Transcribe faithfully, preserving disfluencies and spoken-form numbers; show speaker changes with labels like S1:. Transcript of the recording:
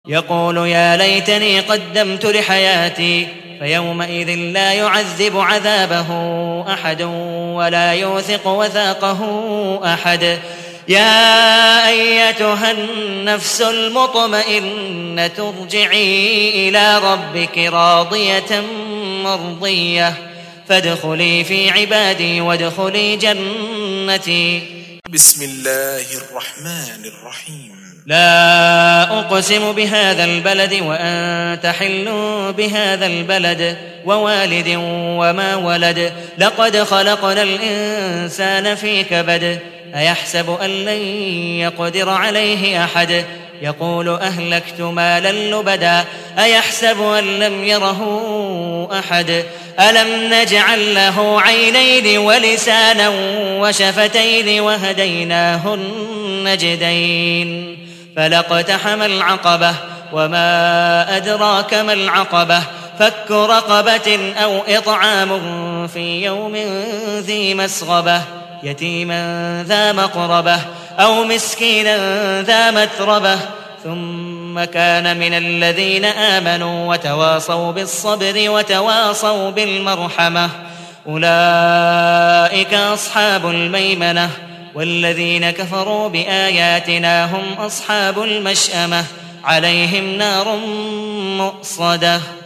S1: يقول يا ليتني قدمت لحياتي فيومئذ لا يعذب عذابه أحد ولا يوثق وثاقه أحد. يا أيتها النفس المطمئنة ارجعي إلى ربك راضية مرضية فادخلي في عبادي وادخلي جنتي.
S2: بسم الله الرحمن الرحيم.
S1: لا أقسم بهذا البلد وأنت حل بهذا البلد ووالد وما ولد لقد خلقنا الإنسان في كبد أيحسب أن لن يقدر عليه أحد يقول أهلكت مالا لبدا أيحسب أن لم يره أحد ألم نجعل له عينين ولسانا وشفتين وهديناه النجدين فلاقتحم العقبة وما أدراك ما العقبة فك رقبة أو إطعام في يوم ذي مسغبة يتيما ذا مقربة أو مسكينا ذا متربة ثم كان من الذين آمنوا وتواصوا بالصبر وتواصوا بالمرحمة أولئك أصحاب الميمنة والذين كفروا بآياتنا هم أصحاب المشأمة عليهم نار مؤصدة.